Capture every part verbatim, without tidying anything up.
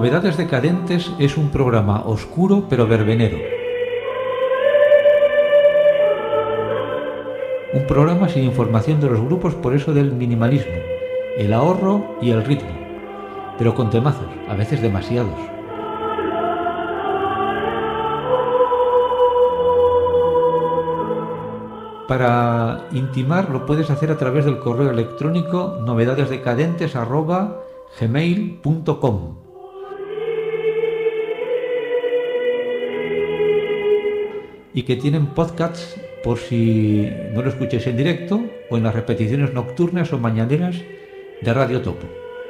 Novedades Decadentes es un programa oscuro pero verbenero. Un programa sin información de los grupos, por eso del minimalismo, el ahorro y el ritmo, pero con temazos, a veces demasiados. Para intimar lo puedes hacer a través del correo electrónico novedadesdecadentes arroba gmail punto com. Y que tienen podcasts por si no lo escucháis en directo o en las repeticiones nocturnas o mañaneras de Radio Topo.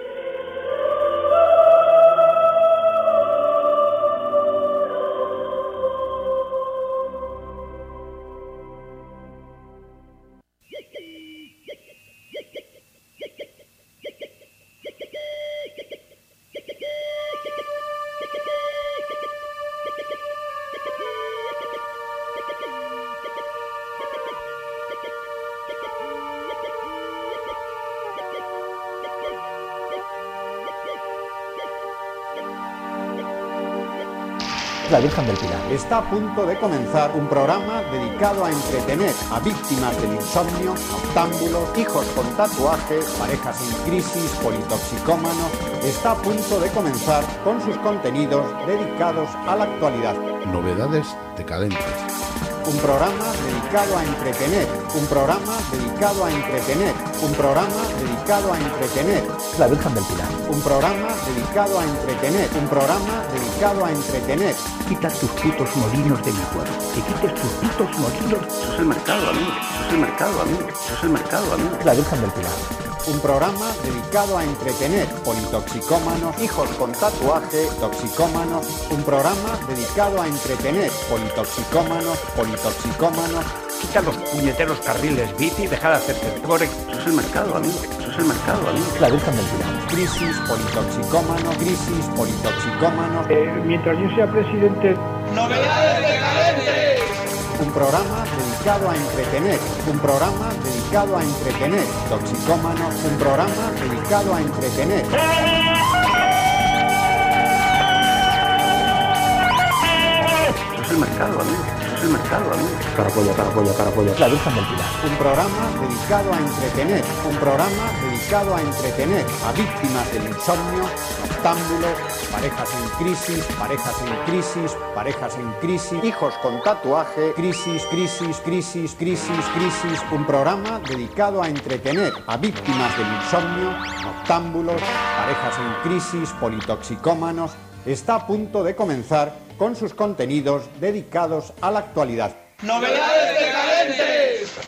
La Virgen del Pilar. Está a punto de comenzar un programa dedicado a entretener a víctimas del insomnio, noctámbulos, hijos con tatuajes, parejas en crisis, politoxicómanos. Está a punto de comenzar con sus contenidos dedicados a la actualidad. Novedades Decadentes. Un programa dedicado a entretener, un programa dedicado a entretener, un programa dedicado a entretener. La Virgen del Pilar. Un programa dedicado a entretener, un programa dedicado a entretener. Quita tus putos molinos de mi cuerpo, que quites tus putos molinos. Eso es el mercado, amigo, eso es el mercado, amigo, eso es el mercado, amigo. La Virgen del Pilar. Un programa dedicado a entretener politoxicómanos, hijos con tatuaje, toxicómanos. Un programa dedicado a entretener politoxicómanos, politoxicómanos. Quita los puñeteros carriles bici y deja de hacerte el core. Eso es el mercado, amigo, eso es el mercado, amigo. La Virgen del Pilar. Crisis, politoxicómanos, crisis, politoxicómanos. Eh, mientras yo sea presidente... ¡Novedades Decadentes! Un programa dedicado a entretener, un programa dedicado a entretener, toxicómanos, un programa dedicado a entretener. Eso es el mercado, amigo, eso es el mercado, amigo. Carapolla, carapolla, carapolla. La Virgen del Pilar. Un programa dedicado a entretener, un programa dedicado a entretener a víctimas del insomnio, noctámbulos, parejas en crisis, parejas en crisis, parejas en crisis, hijos con tatuaje, crisis, crisis, crisis, crisis, crisis. Un programa dedicado a entretener a víctimas del insomnio, noctámbulos, parejas en crisis, politoxicómanos. Está a punto de comenzar con sus contenidos dedicados a la actualidad. ¡Novedades Decadentes!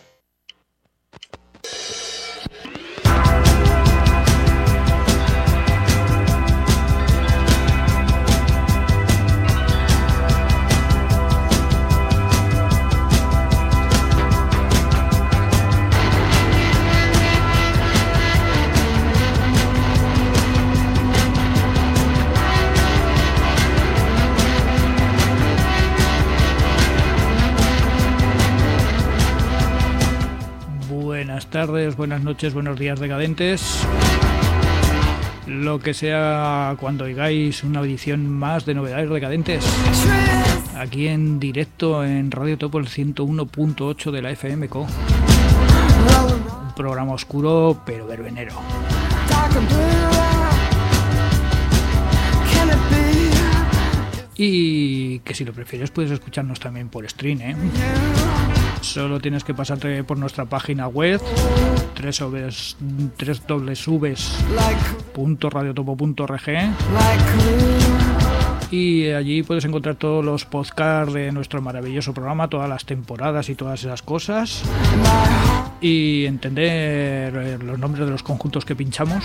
Buenas tardes, buenas noches, buenos días decadentes. Lo que sea cuando oigáis una edición más de Novedades Decadentes. Aquí en directo en Radio Topo, el ciento uno punto ocho de la F M C O. Un programa oscuro pero verbenero. Y que si lo prefieres puedes escucharnos también por stream, ¿eh? Solo tienes que pasarte por nuestra página web doble u doble u doble u punto radiotopo punto org y allí puedes encontrar todos los podcasts de nuestro maravilloso programa, todas las temporadas y todas esas cosas, y entender los nombres de los conjuntos que pinchamos.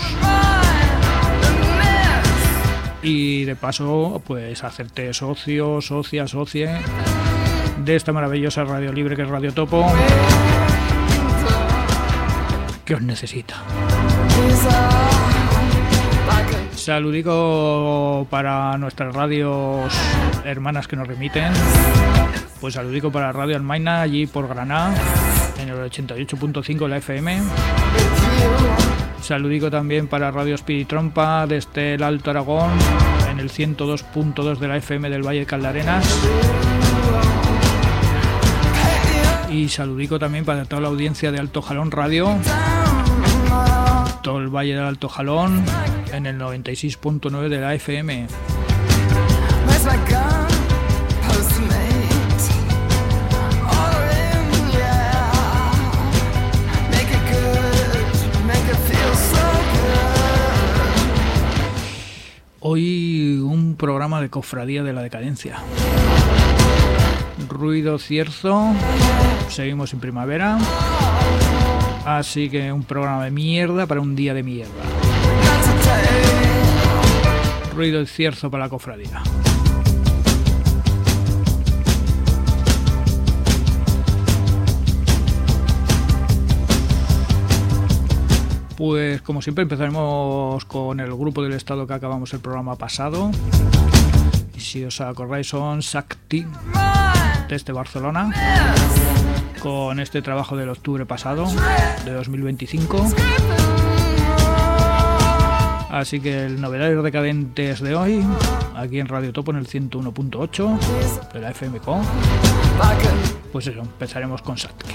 Y de paso, pues hacerte socio, socia, socie de esta maravillosa radio libre que es Radio Topo, que os necesita. Saludico para nuestras radios hermanas que nos remiten. Pues saludico para Radio Almaina, allí por Granada, en el ochenta y ocho punto cinco de la F M. Saludico también para Radio Espiritrompa desde el Alto Aragón, en el ciento dos punto dos de la F M del Valle de Caldarenas. Y saludico también para toda la audiencia de Alto Jalón Radio, todo el Valle del Alto Jalón, en el noventa y seis punto nueve de la F M. Hoy un programa de Cofradía de la Decadencia. Ruido cierzo, seguimos en primavera, así que un programa de mierda para un día de mierda. Ruido cierzo para la cofradía. Pues como siempre empezaremos con el grupo del Estado que acabamos el programa pasado. Y si os acordáis son Sakti, desde Barcelona, con este trabajo del octubre pasado, de dos mil veinticinco. Así que el Novedades Decadentes de hoy, aquí en Radio Topo en el ciento uno punto ocho de la F M C O. Pues eso, empezaremos con Sakti.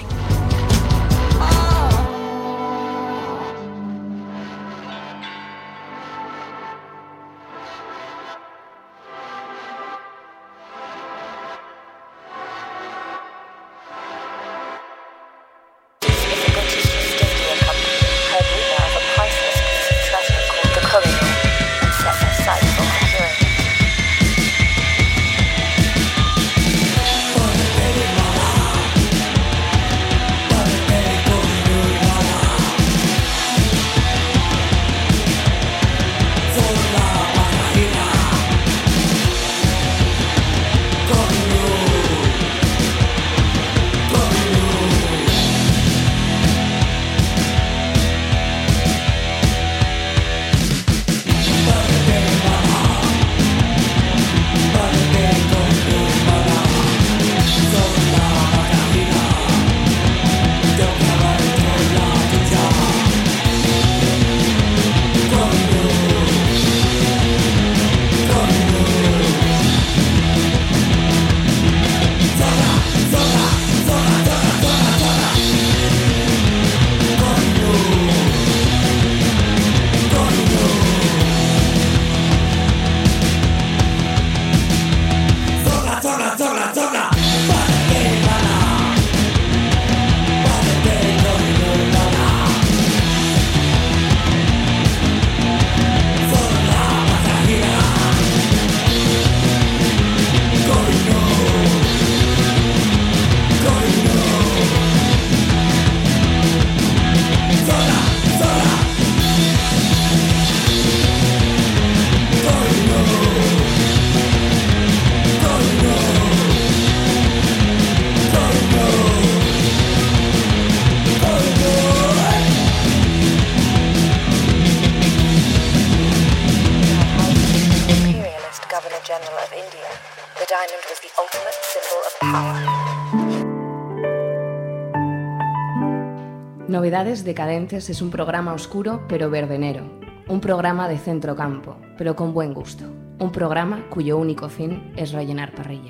Novedades Decadentes es un programa oscuro pero verbenero, un programa de centrocampo, pero con buen gusto, un programa cuyo único fin es rellenar parrilla.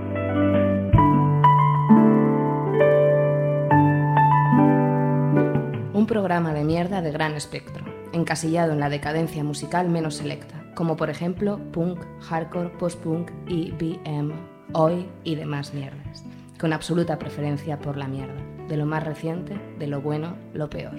Un programa de mierda de gran espectro, encasillado en la decadencia musical menos selecta, como por ejemplo punk, hardcore, post-punk, E B M, Oi y demás mierdas, con absoluta preferencia por la mierda, de lo más reciente, de lo bueno, lo peor.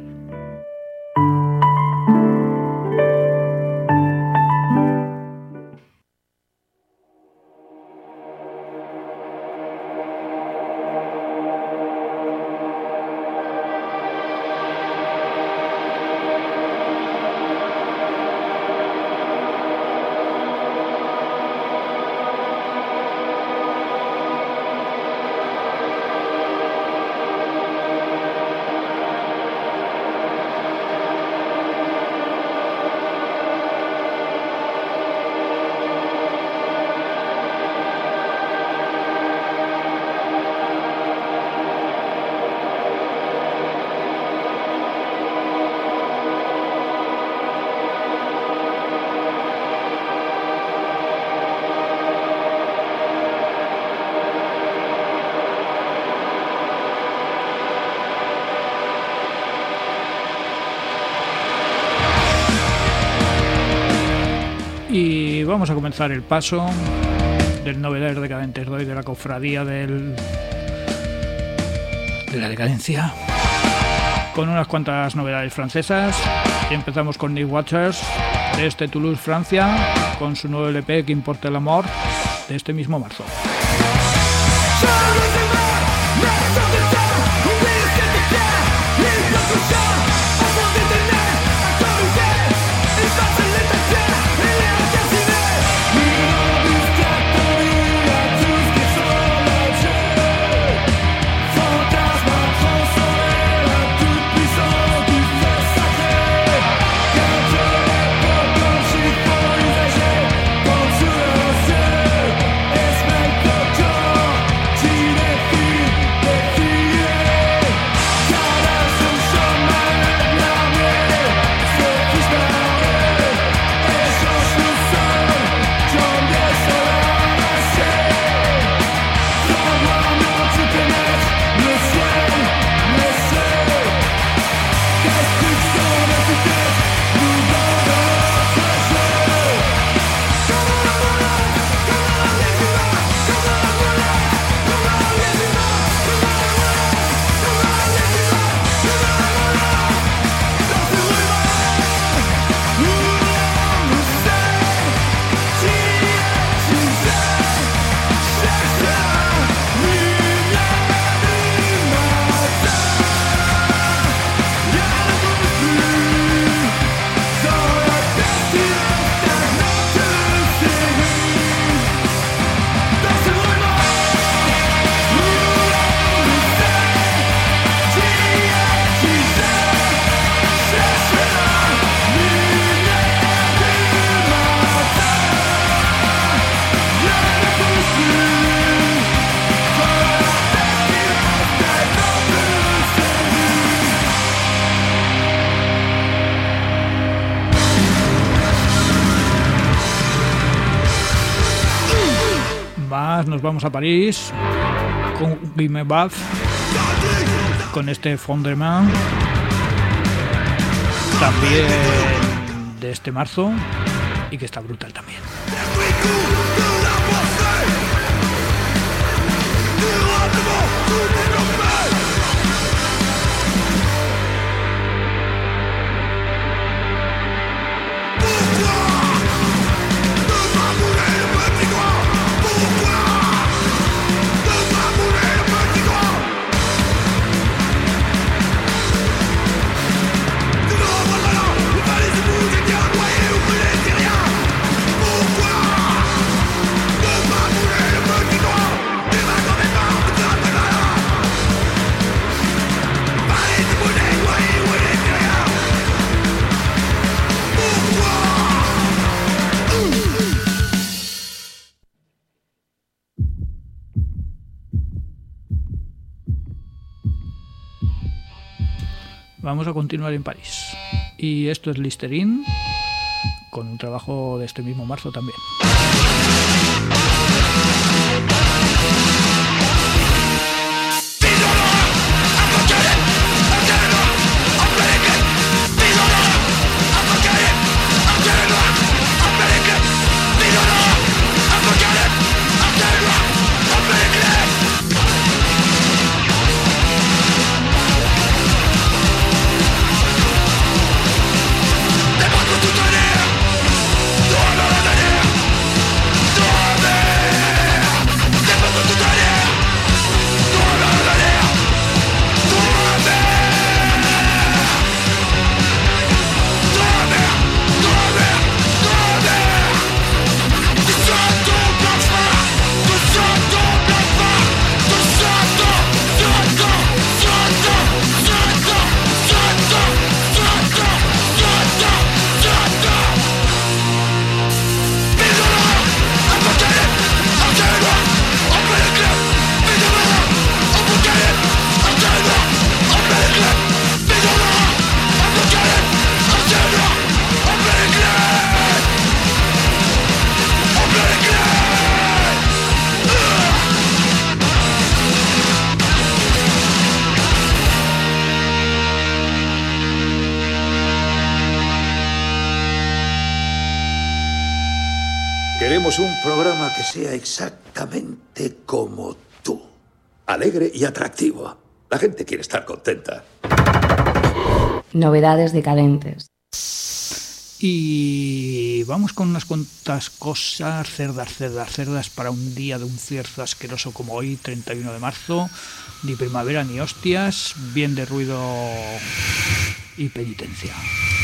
Y vamos a comenzar el paso del Novedades Decadentes de hoy, de la cofradía del, de la decadencia, con unas cuantas novedades francesas. Y empezamos con Nick Watchers, desde Toulouse, Francia, con su nuevo L P, Que importe el amor, de este mismo marzo. Nos vamos a París con Guy Bath, con este Fondement, también de este marzo, y que está brutal también. Vamos a continuar en París. Y esto es Listerine, con un trabajo de este mismo marzo también. Des Queremos un programa que sea exactamente como tú. Alegre y atractivo. La gente quiere estar contenta. Novedades decadentes. Y vamos con unas cuantas cosas cerdas, cerdas, cerdas para un día de un cierzo asqueroso como hoy, treinta y uno de marzo. Ni primavera ni hostias, bien de ruido y penitencia.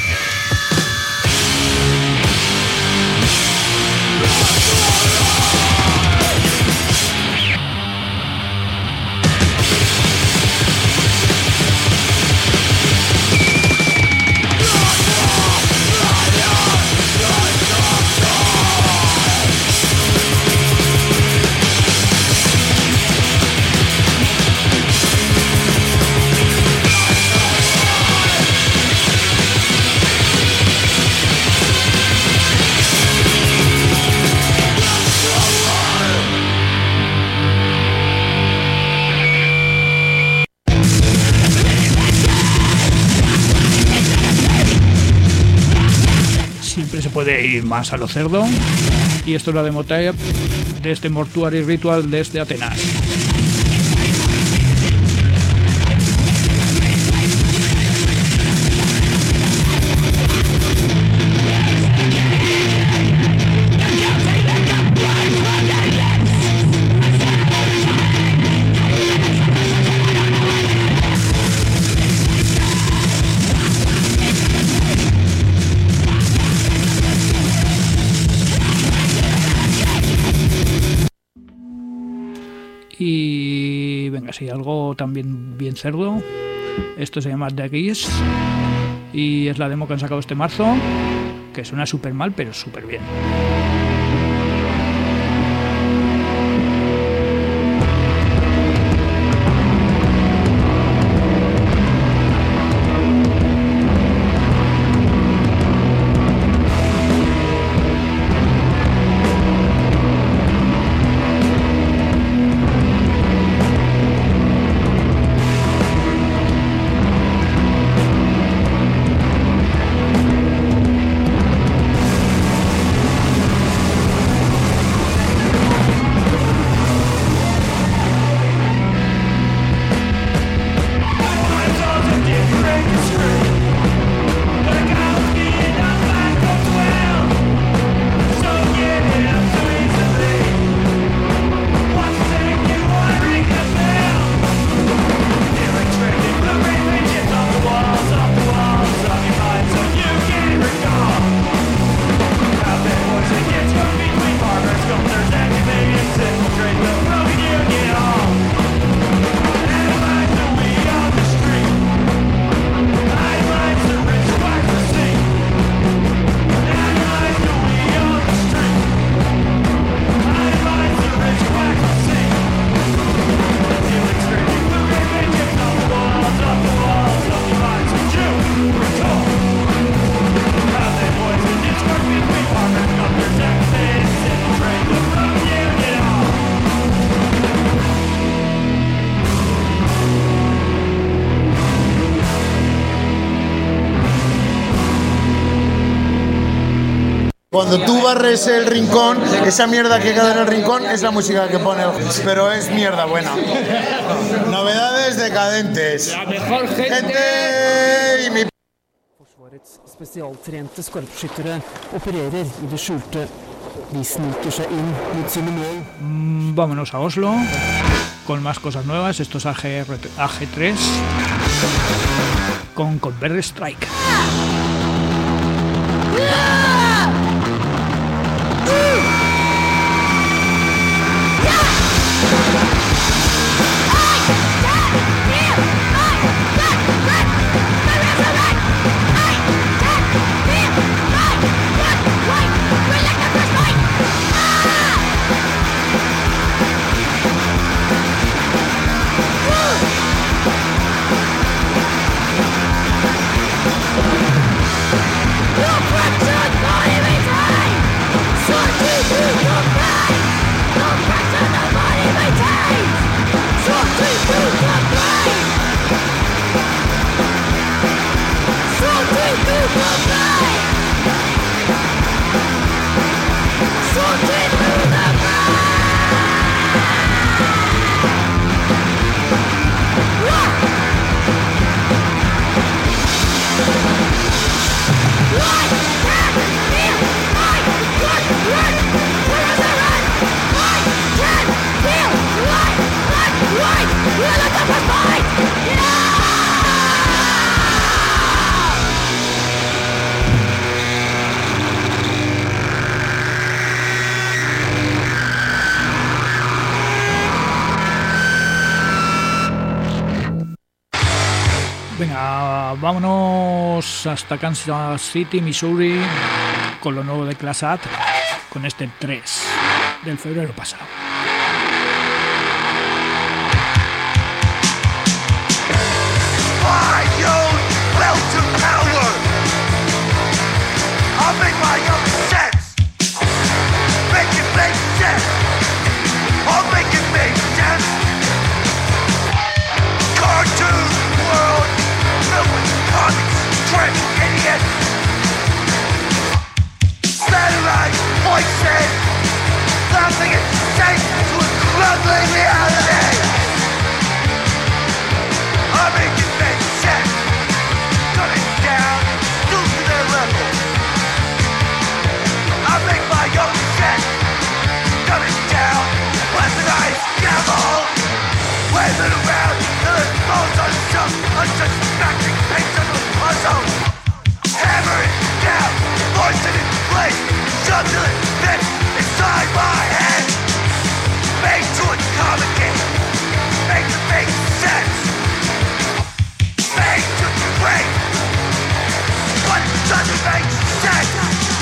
Siempre se puede ir más a lo cerdo, y esto es la demo tape de este Mortuary Ritual desde Atenas. Y venga, sí, algo también bien cerdo. Esto se llama The Geese y es la demo que han sacado este marzo, que suena súper mal, pero súper bien. Cuando tú barres el rincón, esa mierda que queda en el rincón es la música que pone, pero es mierda buena. Novedades decadentes. La mejor gente, gente y mi... Forsvarets spesialtrente skarpskyttere opererer i det skjulte. De sniker seg inn mot sine mål. Mm, vámonos a Oslo con más cosas nuevas. Esto es A G tres con Converge Strike. Woo! Venga, vámonos hasta Kansas City, Missouri, con lo nuevo de Class A T, con este tres del febrero pasado. Voices, nothing is safe to a crumbling reality. I'm making make sense, cut it down, due to their level. I make my own sense, cut it down, weaponized devil. Wave it around till it falls on some unsuspecting piece of the puzzle. Hammer it down, force it in place. Till it fits inside my head. Made to accommodate, made to make sense, made to break, but it doesn't make sense.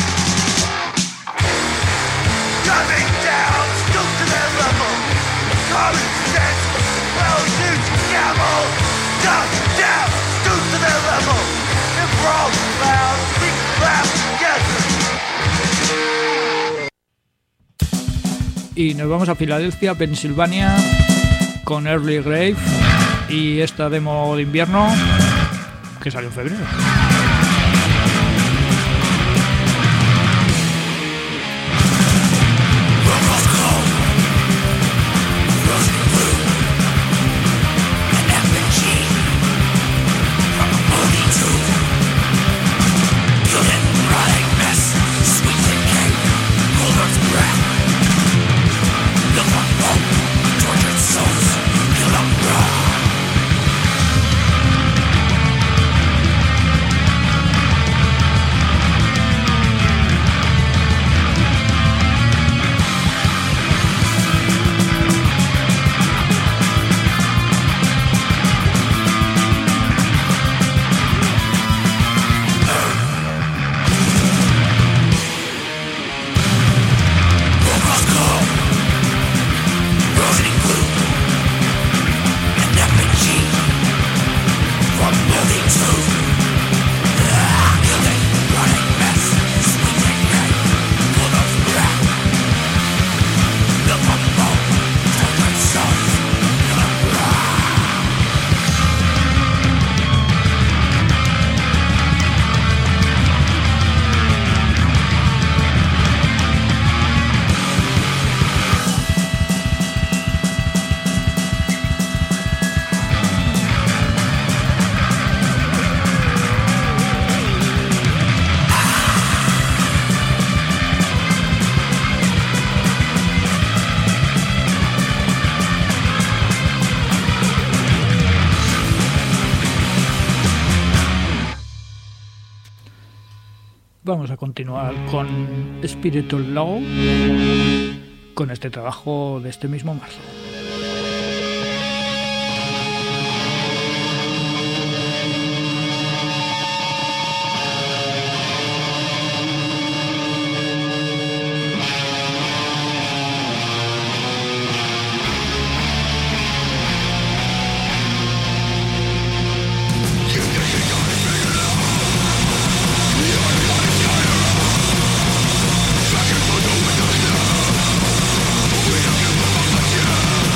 Coming down, stoop to their level. Common sense, well used camel. Down, down, stoop to their level. If we're all loud, we can laugh together. Y nos vamos a Filadelfia, Pensilvania, con Early Grave y esta demo de invierno que salió en febrero. Vamos a continuar con Spiritual Law, con este trabajo de este mismo marzo. Yeah.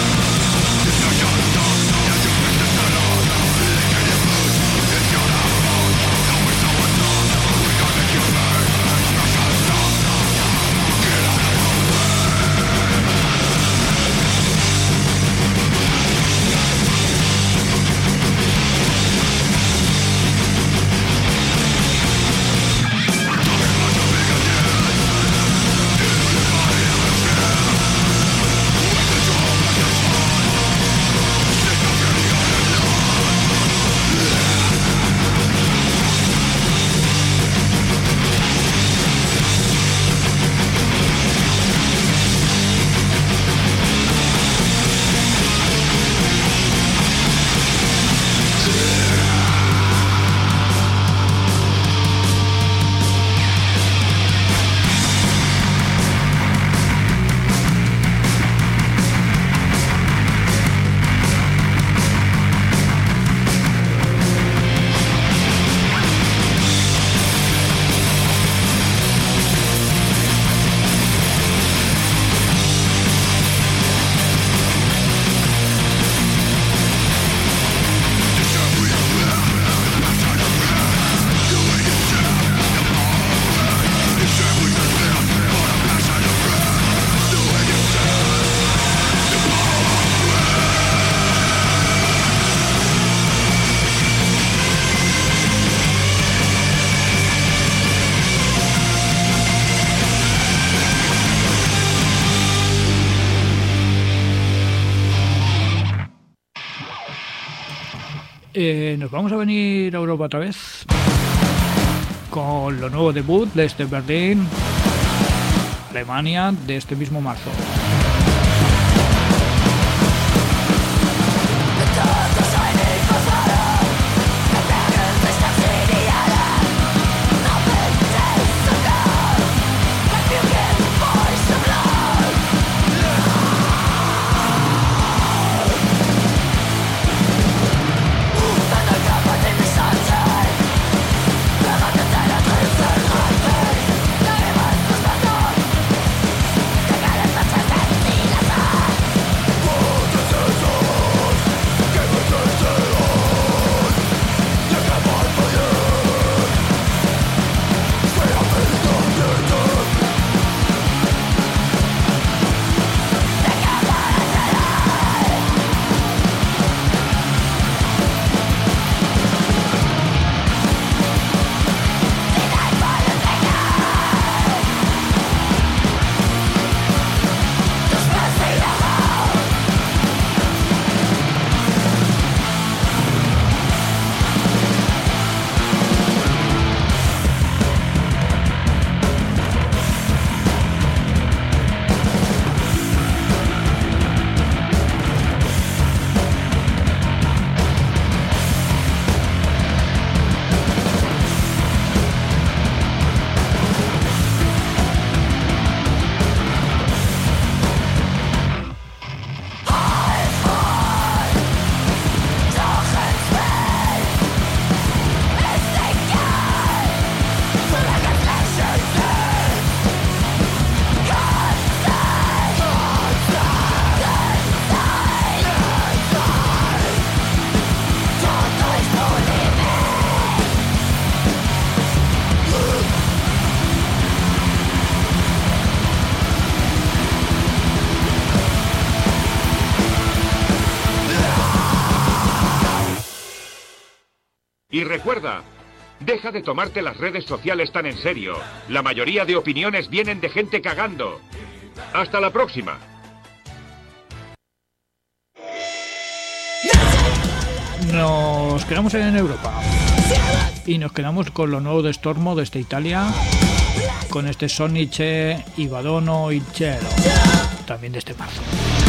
Eh, nos vamos a venir a Europa otra vez con lo nuevo debut de este Berlín, Alemania, de este mismo marzo. Y recuerda, deja de tomarte las redes sociales tan en serio. La mayoría de opiniones vienen de gente cagando. Hasta la próxima. Nos quedamos en Europa y nos quedamos con lo nuevo de Stormo desde Italia, con este Sonice Ibadono y Cielo, también de este marzo.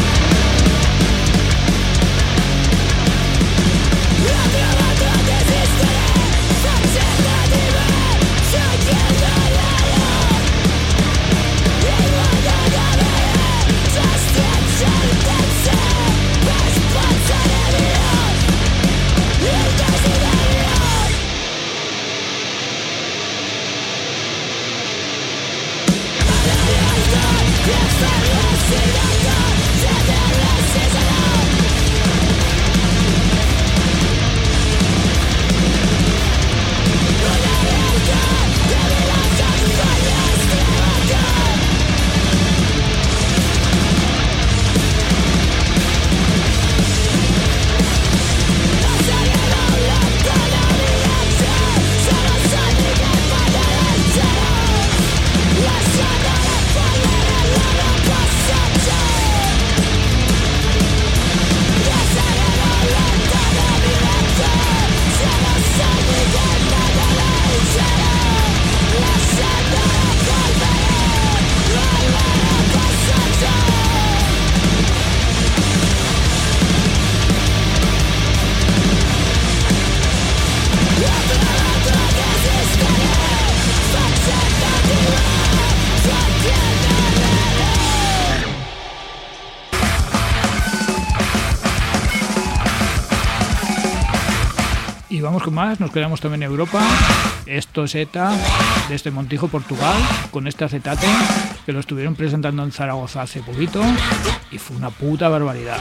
Vamos con más, nos quedamos también en Europa. Esto es ETA, desde Montijo, Portugal, con este acetate que lo estuvieron presentando en Zaragoza hace poquito y fue una puta barbaridad.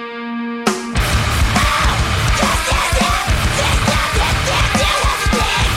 Yeah.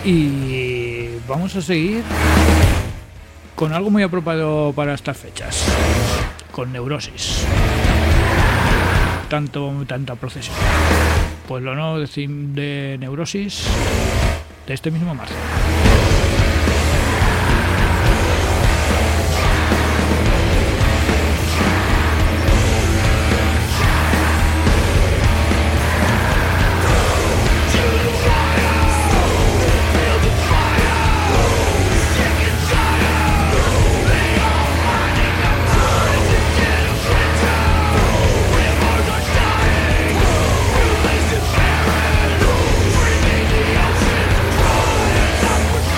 Y vamos a seguir con algo muy apropiado para estas fechas, con Neurosis. Tanto, tanta procesión. Pues lo nuevo de, de Neurosis de este mismo marzo. We're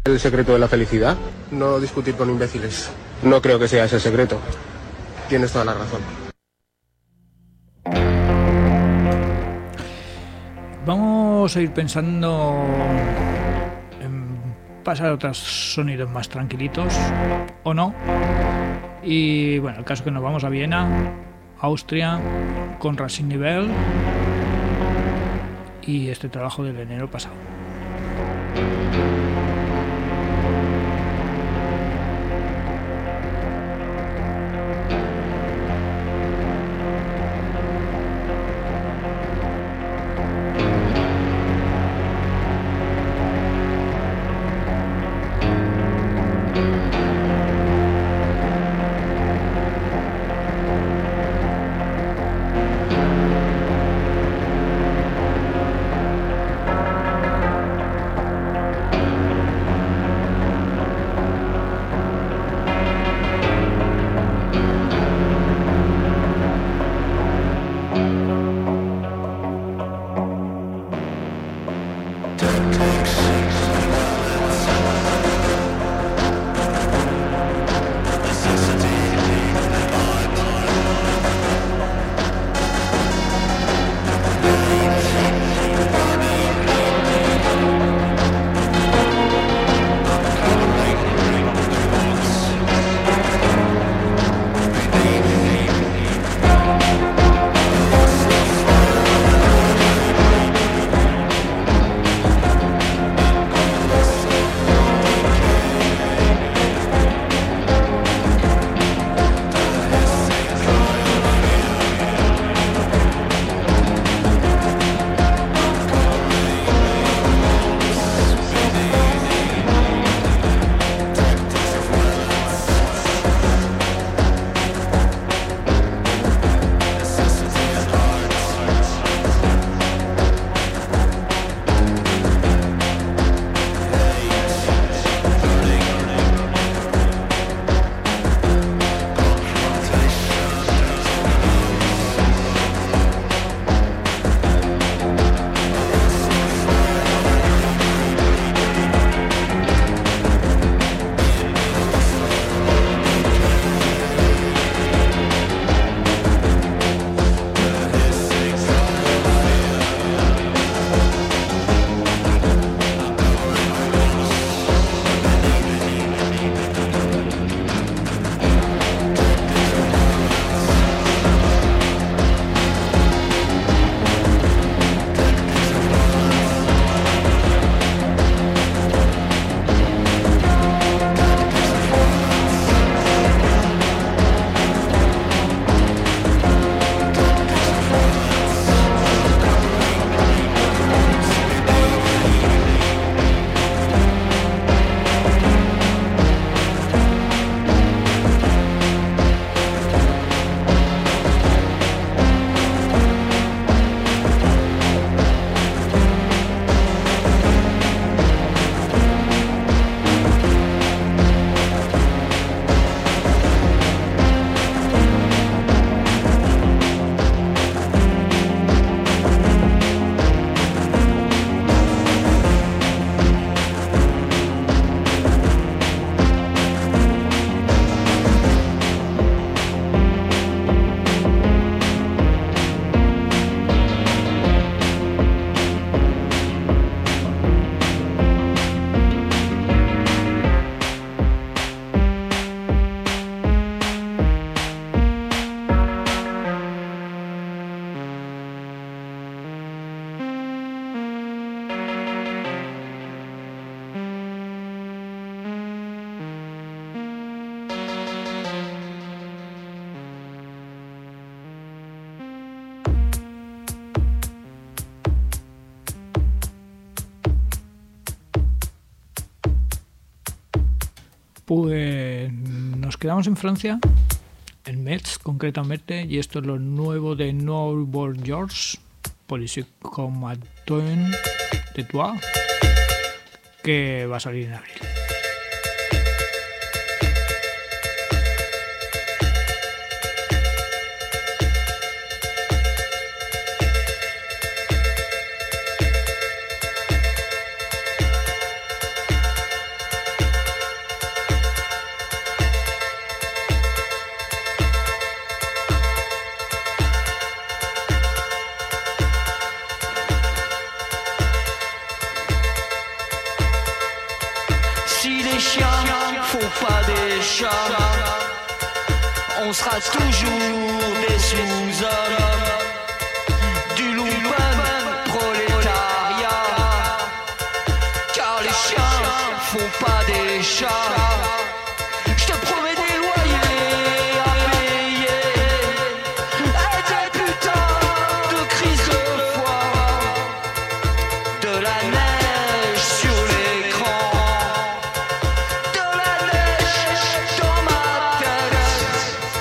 ¿El secreto de la felicidad? No discutir con imbéciles. No creo que sea ese el secreto. Tienes toda la razón. Vamos a ir pensando en pasar a otros sonidos más tranquilitos, o no. Y bueno, el caso es que nos vamos a Viena, Austria, con Racing Nivel y este trabajo del enero pasado. Pues nos quedamos en Francia, en Metz concretamente, y esto es lo nuevo de Norbert Georges, Police comme Antoine de Toi, que va a salir en abril. des chiens, faut pas des chats. On sera toujours des sous-hommes du lumpen prolétariat. Car les chiens font pas des chats. Je te promets des loyers à payer et des putains de crises de foi, de la neige sur l'écran, de la neige dans ma tête.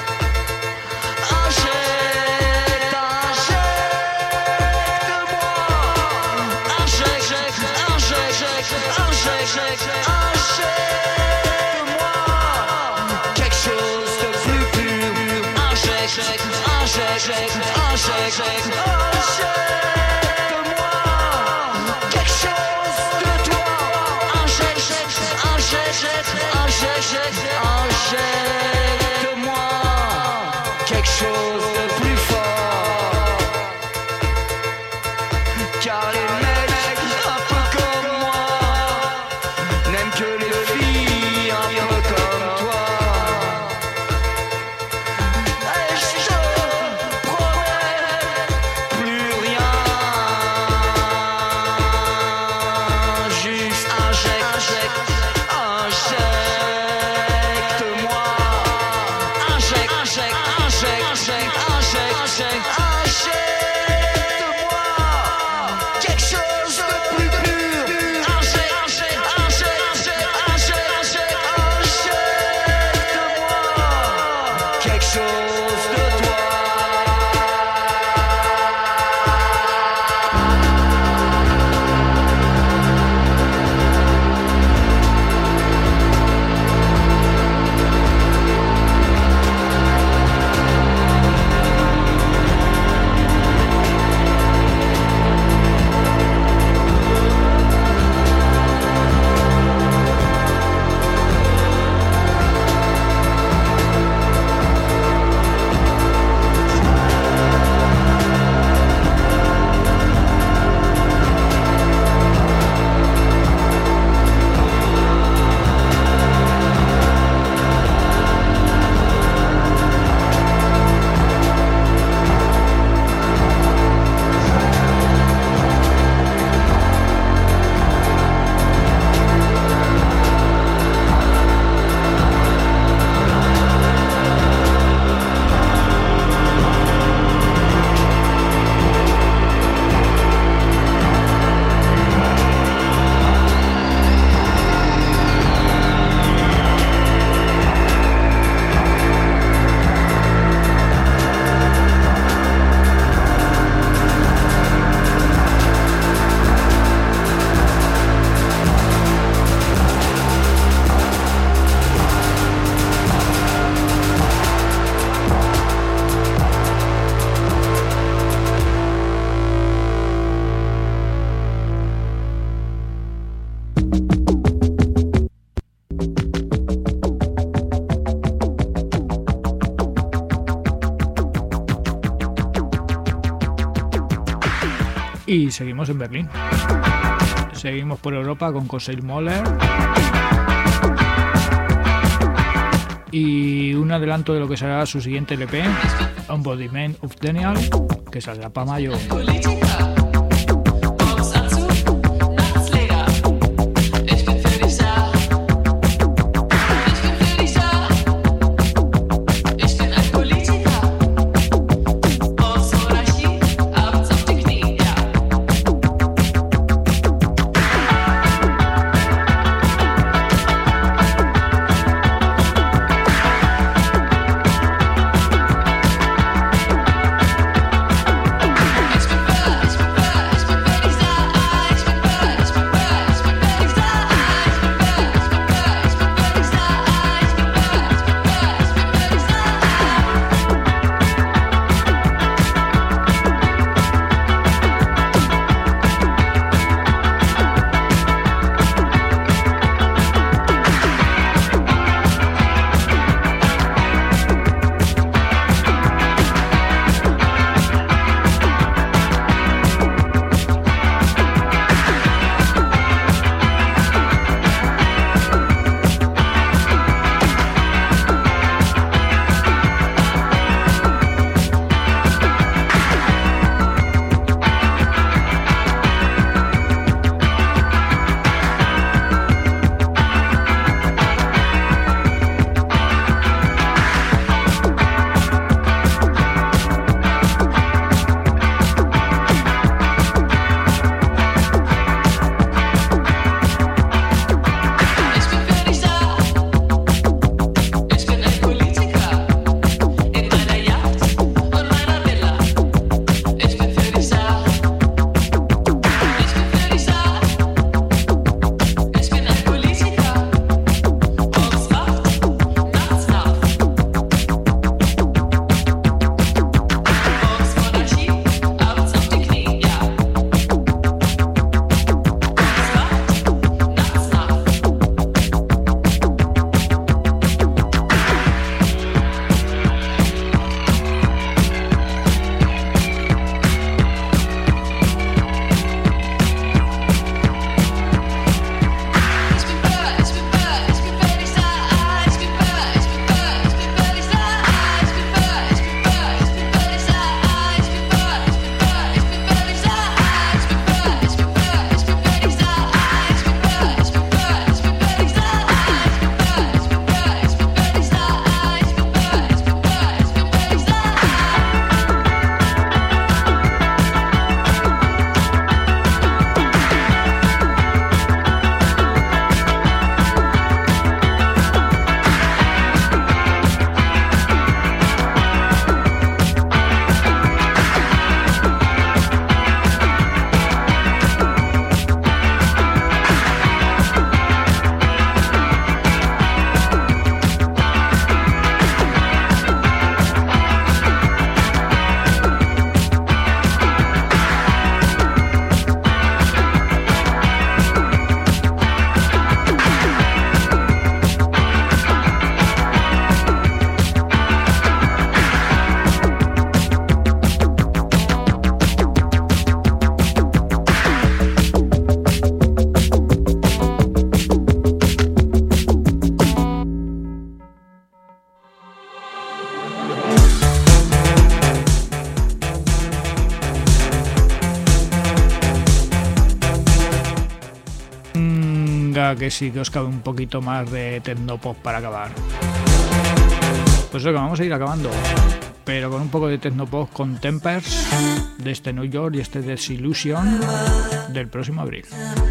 Injecte, injecte-moi, injecte, injecte, injecte, injecte-moi quelque chose de plus pur. Injecte, injecte, injecte, injecte-moi quelque chose de toi. Injecte, injecte, injecte, injecte-moi quelque chose de plus fort. Car les mecs un peu comme moi n'aiment que les filles un peu comme toi. Et je te promets plus rien. Juste injecte, injecte-moi. Injecte, injecte, injecte, injecte, injecte, injecte-moi quelque chose de plus pur. Injecte, injecte, injecte, injecte, injecte-moi quelque chose de toi. Y seguimos en Berlín. Seguimos por Europa con Coseil Moller. Y un adelanto de lo que será su siguiente L P, Embodiment of Denial, que saldrá para mayo. Ich bin Venga, que sí, que os cabe un poquito más de tecnopop para acabar. Pues eso, que vamos a ir acabando, pero con un poco de tecnopop con Tempers de este New York y este Desillusion del próximo abril.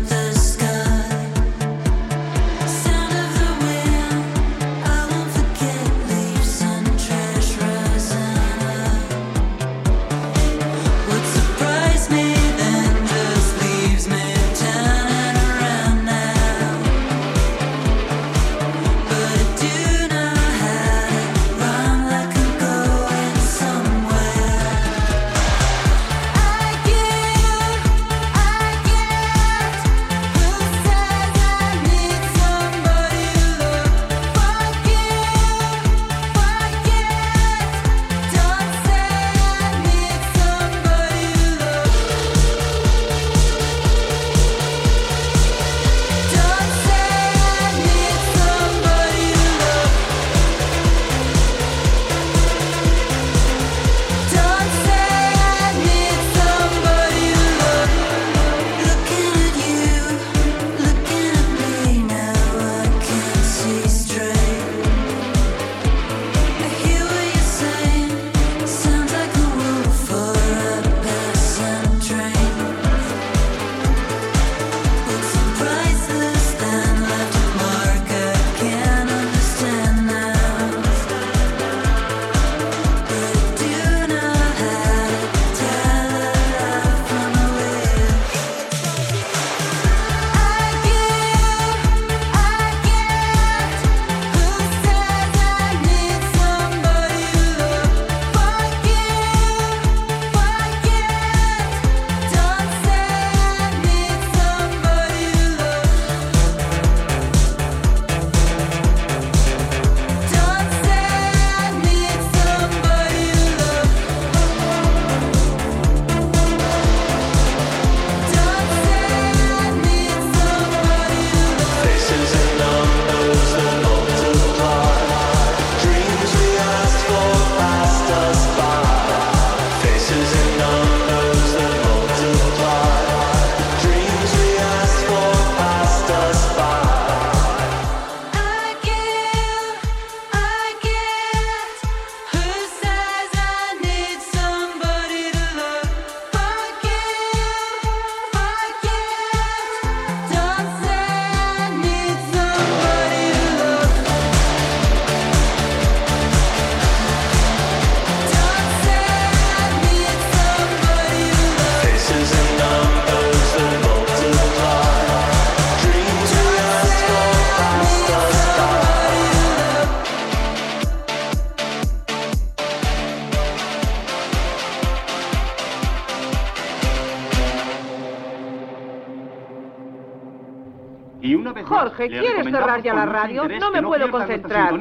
Jorge, ¿quieres cerrar ya la radio? No me puedo concentrar.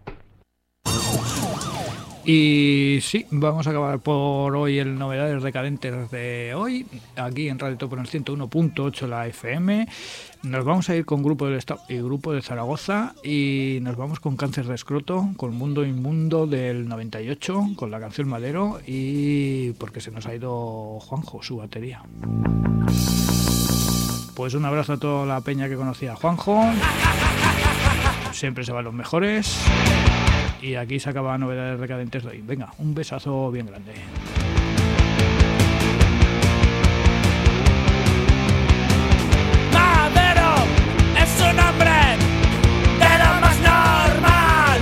Y sí, vamos a acabar por hoy el Novedades Decadentes de hoy, aquí en Radio Topo en el ciento uno punto ocho la F M. Nos vamos a ir con Grupo del Estado y Grupo de Zaragoza, y nos vamos con Cáncer de Escroto, con Mundo Inmundo del noventa y ocho, con la canción Madero, y porque se nos ha ido Juanjo, su batería. Pues un abrazo a toda la peña que conocía a Juanjo, siempre se van los mejores. Y aquí se acaba Novedades Decadentes de hoy. Venga, un besazo bien grande. Madero es un hombre de lo más normal,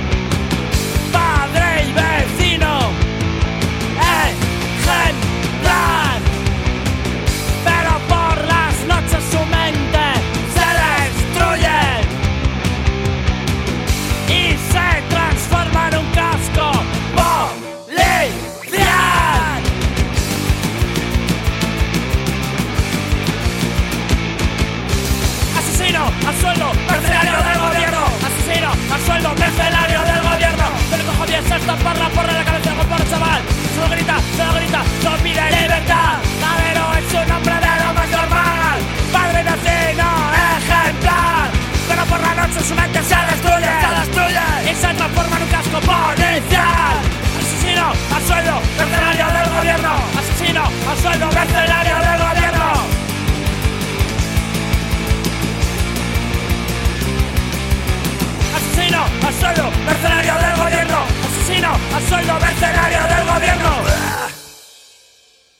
padre y vecino, ejemplar, pero por las noches su mente se destruye y se transforma en un casco policial. Asesino a sueldo, mercenario del gobierno. Asesino a sueldo, mercenario del gobierno. Se le cojo bien, se estampa la porra en la cabeza con por chaval. Se lo grita, se lo grita, no pide libertad.